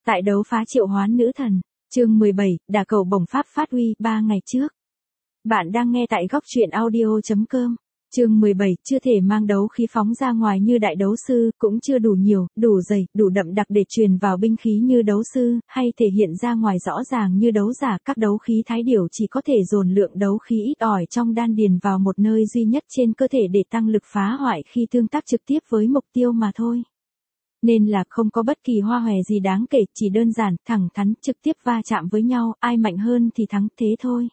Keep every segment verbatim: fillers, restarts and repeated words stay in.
Tại đấu phá triệu hoán nữ thần, chương mười bảy, đả cầu bổng pháp phát huy, ba ngày trước. Bạn đang nghe tại góc truyện audio chấm com. Chương mười bảy, chưa thể mang đấu khí phóng ra ngoài như đại đấu sư, cũng chưa đủ nhiều, đủ dày, đủ đậm đặc để truyền vào binh khí như đấu sư, hay thể hiện ra ngoài rõ ràng như đấu giả. Các đấu khí thái điểu chỉ có thể dồn lượng đấu khí ít ỏi trong đan điền vào một nơi duy nhất trên cơ thể để tăng lực phá hoại khi tương tác trực tiếp với mục tiêu mà thôi. Nên là không có bất kỳ hoa hòe gì đáng kể, chỉ đơn giản, thẳng thắn, trực tiếp va chạm với nhau, ai mạnh hơn thì thắng, thế thôi.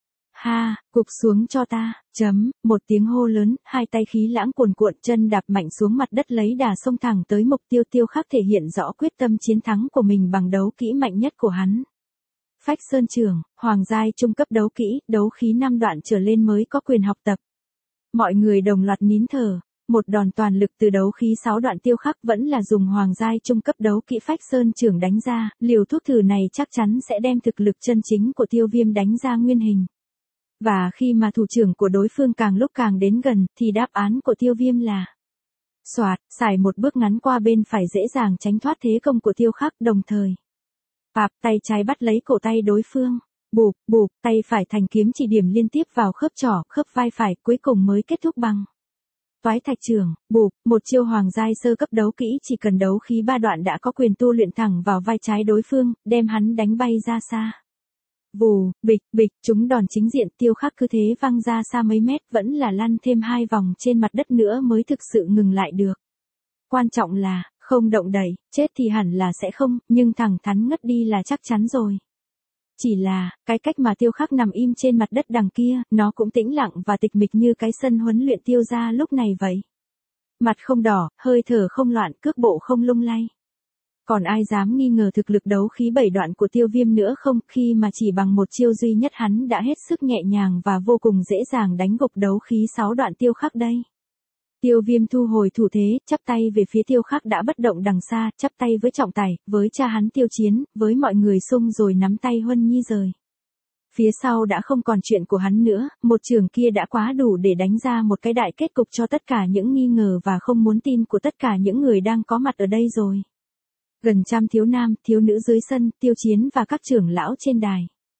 Ha, cục xuống cho ta, chấm, một tiếng hô lớn, hai tay khí lãng cuồn cuộn, chân đạp mạnh xuống mặt đất lấy đà xông thẳng tới mục tiêu. Tiêu Khắc thể hiện rõ quyết tâm chiến thắng của mình bằng đấu kỹ mạnh nhất của hắn. Phách Sơn Trưởng, hoàng giai trung cấp đấu kỹ, đấu khí năm đoạn trở lên mới có quyền học tập. Mọi người đồng loạt nín thở. Một đòn toàn lực từ đấu khí sáu đoạn. Tiêu Khắc vẫn là dùng hoàng giai trung cấp đấu kỹ Phách Sơn Trưởng đánh ra, liều thuốc thử này chắc chắn sẽ đem thực lực chân chính của Tiêu Viêm đánh ra nguyên hình. Và khi mà thủ trưởng của đối phương càng lúc càng đến gần, thì đáp án của Tiêu Viêm là xoạt, xài một bước ngắn qua bên phải dễ dàng tránh thoát thế công của Tiêu Khắc, đồng thời pạp, tay trái bắt lấy cổ tay đối phương, bụp, bụp, tay phải thành kiếm chỉ điểm liên tiếp vào khớp trỏ, khớp vai phải, cuối cùng mới kết thúc bằng toái thạch trưởng, bụp, một chiêu hoàng giai sơ cấp đấu kỹ chỉ cần đấu khí ba đoạn đã có quyền tu luyện thẳng vào vai trái đối phương, đem hắn đánh bay ra xa. Vù, bịch, bịch, chúng đòn chính diện. Tiêu Khắc cứ thế văng ra xa mấy mét, vẫn là lăn thêm hai vòng trên mặt đất nữa mới thực sự ngừng lại được. Quan trọng là, không động đậy, chết thì hẳn là sẽ không, nhưng thẳng thắn ngất đi là chắc chắn rồi. Chỉ là, cái cách mà Tiêu Khắc nằm im trên mặt đất đằng kia, nó cũng tĩnh lặng và tịch mịch như cái sân huấn luyện Tiêu gia lúc này vậy. Mặt không đỏ, hơi thở không loạn, cước bộ không lung lay. Còn ai dám nghi ngờ thực lực đấu khí bảy đoạn của Tiêu Viêm nữa không, khi mà chỉ bằng một chiêu duy nhất hắn đã hết sức nhẹ nhàng và vô cùng dễ dàng đánh gục đấu khí sáu đoạn Tiêu Khắc đây. Tiêu Viêm thu hồi thủ thế, chắp tay về phía Tiêu Khắc đã bất động đằng xa, chắp tay với trọng tài, với cha hắn Tiêu Chiến, với mọi người xung rồi nắm tay Huân Nhi rời. Phía sau đã không còn chuyện của hắn nữa, một trường kia đã quá đủ để đánh ra một cái đại kết cục cho tất cả những nghi ngờ và không muốn tin của tất cả những người đang có mặt ở đây rồi. Gần trăm thiếu nam, thiếu nữ dưới sân, Tiêu Chiến và các trưởng lão trên đài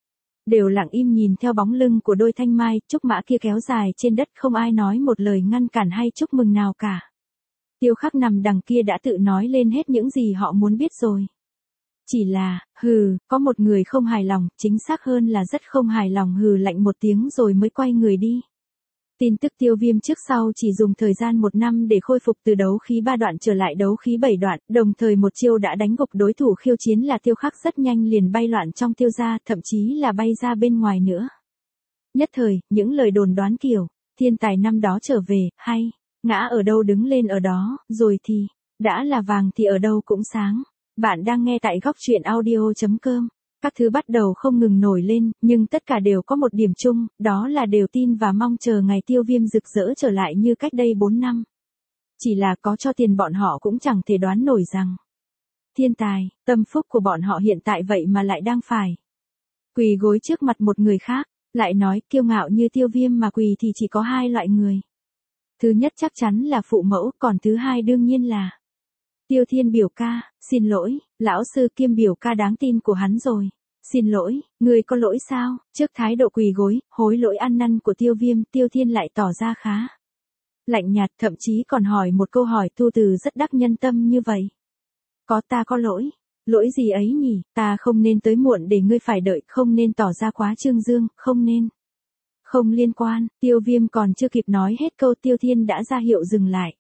đều lặng im nhìn theo bóng lưng của đôi thanh mai trúc mã kia kéo dài trên đất, không ai nói một lời ngăn cản hay chúc mừng nào cả. Tiêu Khắc nằm đằng kia đã tự nói lên hết những gì họ muốn biết rồi. Chỉ là, hừ, có một người không hài lòng, chính xác hơn là rất không hài lòng, hừ lạnh một tiếng rồi mới quay người đi. Tin tức Tiêu Viêm trước sau chỉ dùng thời gian một năm để khôi phục từ đấu khí ba đoạn trở lại đấu khí bảy đoạn, đồng thời một chiêu đã đánh gục đối thủ khiêu chiến là Tiêu Khắc, rất nhanh liền bay loạn trong Tiêu gia, thậm chí là bay ra bên ngoài nữa. Nhất thời, những lời đồn đoán kiểu, thiên tài năm đó trở về, hay, ngã ở đâu đứng lên ở đó, rồi thì, đã là vàng thì ở đâu cũng sáng. Bạn đang nghe tại góc truyện audio chấm com. Các thứ bắt đầu không ngừng nổi lên, nhưng tất cả đều có một điểm chung, đó là đều tin và mong chờ ngày Tiêu Viêm rực rỡ trở lại như cách đây bốn năm. Chỉ là có cho tiền bọn họ cũng chẳng thể đoán nổi rằng thiên tài, tâm phúc của bọn họ hiện tại vậy mà lại đang phải quỳ gối trước mặt một người khác, lại nói kiêu ngạo như Tiêu Viêm mà quỳ thì chỉ có hai loại người. Thứ nhất chắc chắn là phụ mẫu, còn thứ hai đương nhiên là Tiêu Thiên biểu ca. Xin lỗi, lão sư kiêm biểu ca đáng tin của hắn rồi. Xin lỗi, người có lỗi sao? Trước thái độ quỳ gối, hối lỗi ăn năn của Tiêu Viêm, Tiêu Thiên lại tỏ ra khá lạnh nhạt, thậm chí còn hỏi một câu hỏi tu từ rất đắc nhân tâm như vậy. Có ta có lỗi. Lỗi gì ấy nhỉ? Ta không nên tới muộn để ngươi phải đợi, không nên tỏ ra quá trương dương, không nên. Không liên quan. Tiêu Viêm còn chưa kịp nói hết câu, Tiêu Thiên đã ra hiệu dừng lại.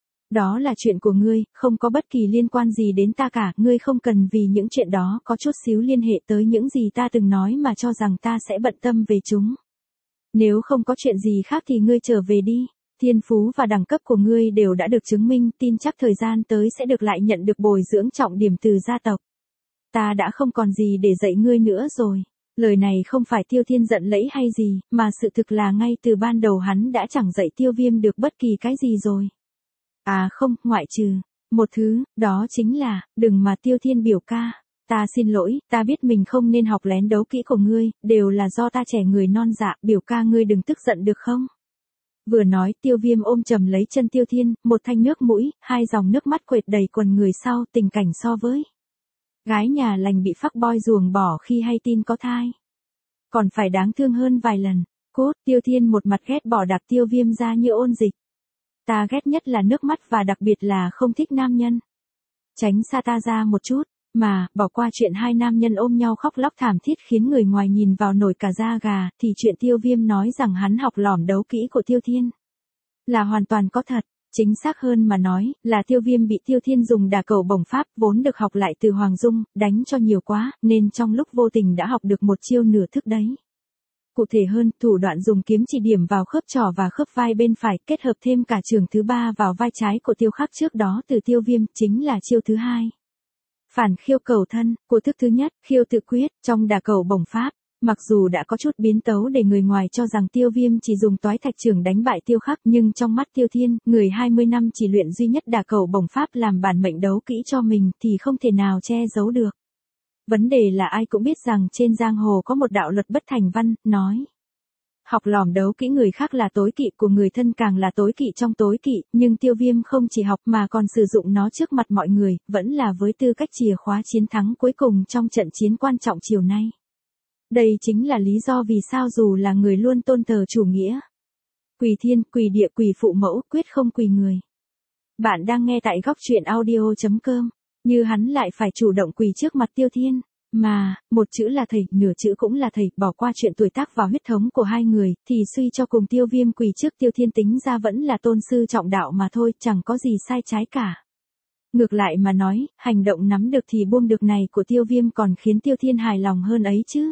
Đó là chuyện của ngươi, không có bất kỳ liên quan gì đến ta cả, ngươi không cần vì những chuyện đó có chút xíu liên hệ tới những gì ta từng nói mà cho rằng ta sẽ bận tâm về chúng. Nếu không có chuyện gì khác thì ngươi trở về đi, thiên phú và đẳng cấp của ngươi đều đã được chứng minh, tin chắc thời gian tới sẽ được lại nhận được bồi dưỡng trọng điểm từ gia tộc. Ta đã không còn gì để dạy ngươi nữa rồi. Lời này không phải Tiêu Thiên giận lẫy hay gì, mà sự thực là ngay từ ban đầu hắn đã chẳng dạy Tiêu Viêm được bất kỳ cái gì rồi. À không, ngoại trừ một thứ, đó chính là, đừng mà Tiêu Thiên biểu ca. Ta xin lỗi, ta biết mình không nên học lén đấu kỹ của ngươi, đều là do ta trẻ người non dạ, biểu ca ngươi đừng tức giận được không? Vừa nói, Tiêu Viêm ôm chầm lấy chân Tiêu Thiên, một thanh nước mũi, hai dòng nước mắt quệt đầy quần người sau, tình cảnh so với Gái nhà lành bị fuckboy ruồng bỏ khi hay tin có thai. Còn phải đáng thương hơn vài lần. Cốt, Tiêu Thiên một mặt ghét bỏ đạp Tiêu Viêm ra như ôn dịch. Ta ghét nhất là nước mắt và đặc biệt là không thích nam nhân. Tránh xa ta ra một chút, mà, bỏ qua chuyện hai nam nhân ôm nhau khóc lóc thảm thiết khiến người ngoài nhìn vào nổi cả da gà, thì chuyện Tiêu Viêm nói rằng hắn học lỏm đấu kỹ của Tiêu Thiên là hoàn toàn có thật. Chính xác hơn mà nói, là Tiêu Viêm bị Tiêu Thiên dùng đả cầu bổng pháp vốn được học lại từ Hoàng Dung, đánh cho nhiều quá, nên trong lúc vô tình đã học được một chiêu nửa thức đấy. Cụ thể hơn, thủ đoạn dùng kiếm chỉ điểm vào khớp trỏ và khớp vai bên phải, kết hợp thêm cả trường thứ ba vào vai trái của Tiêu Khắc trước đó từ Tiêu Viêm, chính là chiêu thứ hai. Phản khiêu cầu thân, của thức thứ nhất, khiêu tự quyết, trong đả cầu bổng pháp. Mặc dù đã có chút biến tấu để người ngoài cho rằng Tiêu Viêm chỉ dùng toái thạch trưởng đánh bại Tiêu Khắc, nhưng trong mắt Tiêu Thiên, người hai mươi năm chỉ luyện duy nhất đả cầu bổng pháp làm bản mệnh đấu kỹ cho mình thì không thể nào che giấu được. Vấn đề là ai cũng biết rằng trên giang hồ có một đạo luật bất thành văn, nói. Học lỏm đấu kỹ người khác là tối kỵ, của người thân càng là tối kỵ trong tối kỵ, nhưng Tiêu Viêm không chỉ học mà còn sử dụng nó trước mặt mọi người, vẫn là với tư cách chìa khóa chiến thắng cuối cùng trong trận chiến quan trọng chiều nay. Đây chính là lý do vì sao dù là người luôn tôn thờ chủ nghĩa. Quỳ thiên, quỳ địa, quỳ phụ mẫu, quyết không quỳ người. Bạn đang nghe tại góc truyện audio chấm com. Như hắn lại phải chủ động quỳ trước mặt Tiêu Thiên. Mà, một chữ là thầy, nửa chữ cũng là thầy, bỏ qua chuyện tuổi tác và huyết thống của hai người, thì suy cho cùng Tiêu Viêm quỳ trước Tiêu Thiên tính ra vẫn là tôn sư trọng đạo mà thôi, chẳng có gì sai trái cả. Ngược lại mà nói, hành động nắm được thì buông được này của Tiêu Viêm còn khiến Tiêu Thiên hài lòng hơn ấy chứ.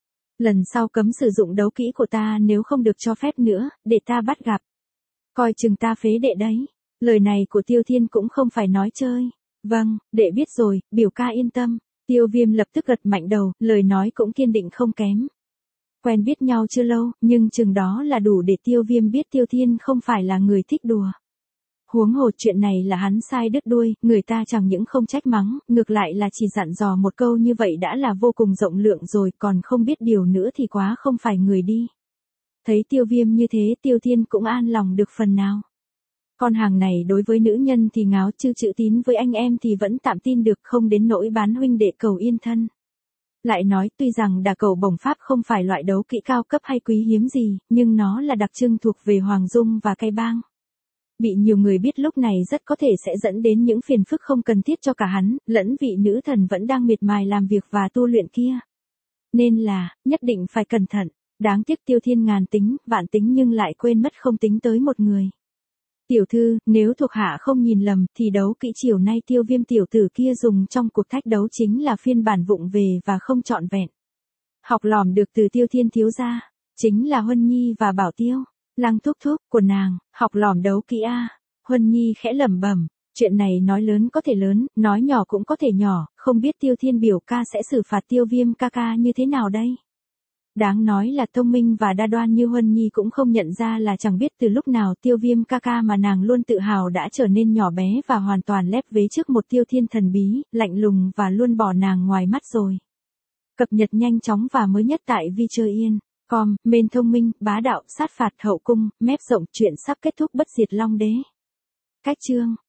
Lần sau cấm sử dụng đấu kỹ của ta nếu không được cho phép nữa, để ta bắt gặp. Coi chừng ta phế đệ đấy. Lời này của Tiêu Thiên cũng không phải nói chơi. Vâng, đệ biết rồi, biểu ca yên tâm. Tiêu Viêm lập tức gật mạnh đầu, lời nói cũng kiên định không kém. Quen biết nhau chưa lâu, nhưng chừng đó là đủ để Tiêu Viêm biết Tiêu Thiên không phải là người thích đùa. Huống hồ chuyện này là hắn sai đứt đuôi, người ta chẳng những không trách mắng, ngược lại là chỉ dặn dò một câu như vậy đã là vô cùng rộng lượng rồi, còn không biết điều nữa thì quá không phải người đi. Thấy Tiêu Viêm như thế, Tiêu Thiên cũng an lòng được phần nào. Con hàng này đối với nữ nhân thì ngáo chứ chữ tín với anh em thì vẫn tạm tin được, không đến nỗi bán huynh đệ cầu yên thân. Lại nói tuy rằng đả cầu bổng pháp không phải loại đấu kỹ cao cấp hay quý hiếm gì, nhưng nó là đặc trưng thuộc về Hoàng Dung và Cây Bang. Bị nhiều người biết lúc này rất có thể sẽ dẫn đến những phiền phức không cần thiết cho cả hắn, lẫn vị nữ thần vẫn đang miệt mài làm việc và tu luyện kia. Nên là, nhất định phải cẩn thận, đáng tiếc Tiêu Thiên ngàn tính, vạn tính nhưng lại quên mất không tính tới một người. Tiểu thư, nếu thuộc hạ không nhìn lầm thì đấu kỹ chiều nay Tiêu Viêm tiểu tử kia dùng trong cuộc thách đấu chính là phiên bản vụng về và không trọn vẹn. Học lỏm được từ Tiêu Thiên thiếu gia, chính là Huân Nhi và Bảo Tiêu. Lăng thúc thúc của nàng, học lỏm đấu kỹ a. Huân Nhi khẽ lẩm bẩm, chuyện này nói lớn có thể lớn, nói nhỏ cũng có thể nhỏ, không biết Tiêu Thiên biểu ca sẽ xử phạt Tiêu Viêm ca ca như thế nào đây? Đáng nói là thông minh và đa đoan như Huân Nhi cũng không nhận ra là chẳng biết từ lúc nào Tiêu Viêm ca ca mà nàng luôn tự hào đã trở nên nhỏ bé và hoàn toàn lép vế trước một Tiêu Thiên thần bí, lạnh lùng và luôn bỏ nàng ngoài mắt rồi. Cập nhật nhanh chóng và mới nhất tại vi chơi yên. Com, mên thông minh, bá đạo, sát phạt hậu cung, mép rộng, chuyện sắp kết thúc bất diệt long đế. Cách chương